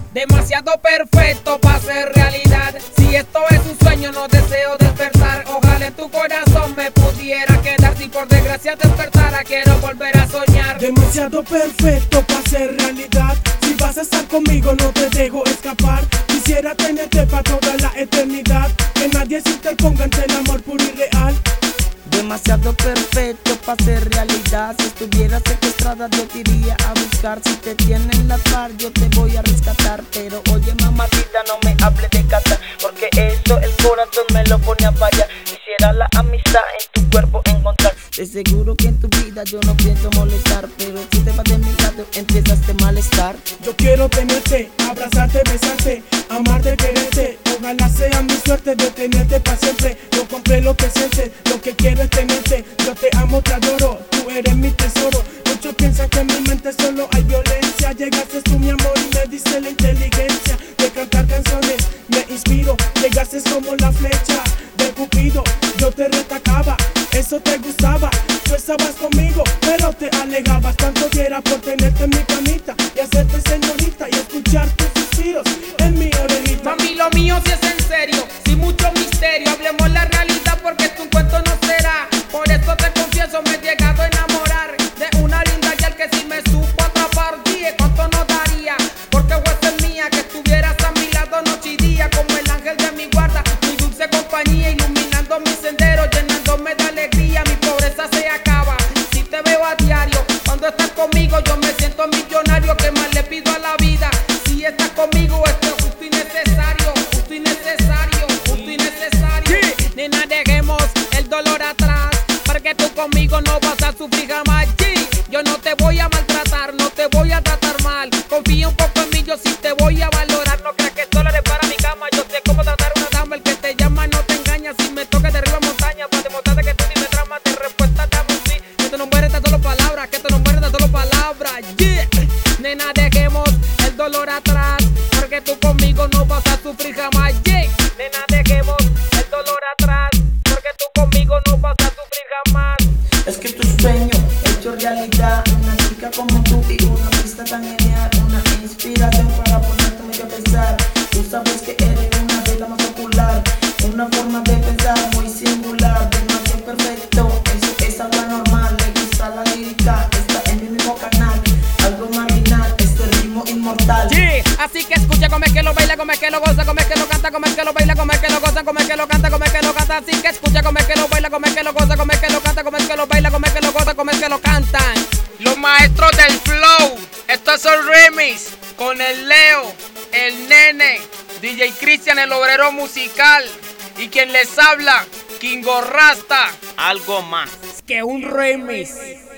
Demasiado perfecto para ser realidad. Si esto es un sueño, no deseo despertar. Ojalá en tu corazón me pudiera quedar. Si por desgracia despertara, quiero volver a soñar. Demasiado perfecto para ser realidad. Si vas a estar conmigo, no te dejo escapar. Quisiera tenerte para toda la eternidad. Que nadie se interponga entre el amor puro y real. Demasiado perfecto para ser realidad. Si estuviera secuestrada yo te iría a buscar. Si te tienen la par yo te voy a rescatar. Pero oye mamacita, no me hable de casar, porque eso el corazón me lo pone a fallar. Quisiera la amistad en tu cuerpo encontrar. De seguro que en tu vida yo no pienso molestar, pero si te vas de mi lado empiezas a malestar. Yo quiero tenerte, abrazarte, besarte, amarte, quererte. Ojalá sea mi suerte de tenerte para siempre. No compré lo que sientes, lo que quiero es tenerte. Yo te amo, te adoro, tú eres mi tesoro. Muchos piensan que en mi mente solo hay violencia. Llegaste tú mi amor y me diste la inteligencia de cantar canciones, me inspiro. Llegaste como la flecha de Cupido. Yo te retacaba, eso te gustaba. Tú estabas conmigo, pero te alejabas. Tanto diera por tenerte en mi camita y hacerte señorita y escuchar tus suspiros en mi orejita. Mami, lo mío sí es en serio, sin mucho misterio. Hablemos la realidad porque tu cuento no será. Por eso te confieso, me he llegado a enamorar de una linda gal que si me supo atrapar. Dije cuánto no daría, porque fuese mía, que estuvieras a mi lado noche y día, como el ángel de mi guarda, mi dulce compañía, iluminando mi sendero, llenándome de alegría. Mi pobreza se acaba si te veo a diario. Cuando estás conmigo yo me siento millonario. ¿Qué más le pido a la vida? Si estás conmigo esto es justo y necesario, justo y necesario, justo y necesario. Sí. Nena, dejemos el dolor atrás, porque tú conmigo no vas a sufrir jamás. Sí. Yo no te voy a maltratar, no te voy a tratar mal. Confía un poco en mí, yo sí te voy a valorar. No creas que solo eres para mi cama, yo sé cómo tratar una dama. El que te llama no te engaña. Si me toques de arriba montaña, para demostrarte que tú ni me tramas, de respuesta dame un sí. Que tú no mueres de solo palabras, que tú no mueres de solo palabras. Yeah. Nena, dejemos el dolor atrás, porque tú conmigo no vas a sufrir jamás. Yeah. Nena, dejemos el dolor atrás, porque tú conmigo no vas a sufrir jamás. Es que tu sueño hecho realidad, una chica como tú y una pista tan genial, una inspiración para ponerte mucho a pensar. Tú sabes que eres una de las más popular, una forma de pensar muy singular, demasiado perfecto, eso es algo normal. Le gusta la lírica, está en mi mismo canal, algo marginal, este ritmo inmortal. Yeah. Así que escucha, como es que lo baila, como es que lo goza, como es que lo canta, como es que lo baila, como es que lo goza, como es que lo canta, como es que lo canta. Así que escucha, como es que lo baila, como es que lo goza, como es que lo canta, como es que lo baila, como es que lo goza, como es que lo cantan. Los maestros del flow, estos son remix con el Leo, el Nene, DJ Cristian, el obrero musical, y quien les habla, Kingo Rasta. Algo más que un remix.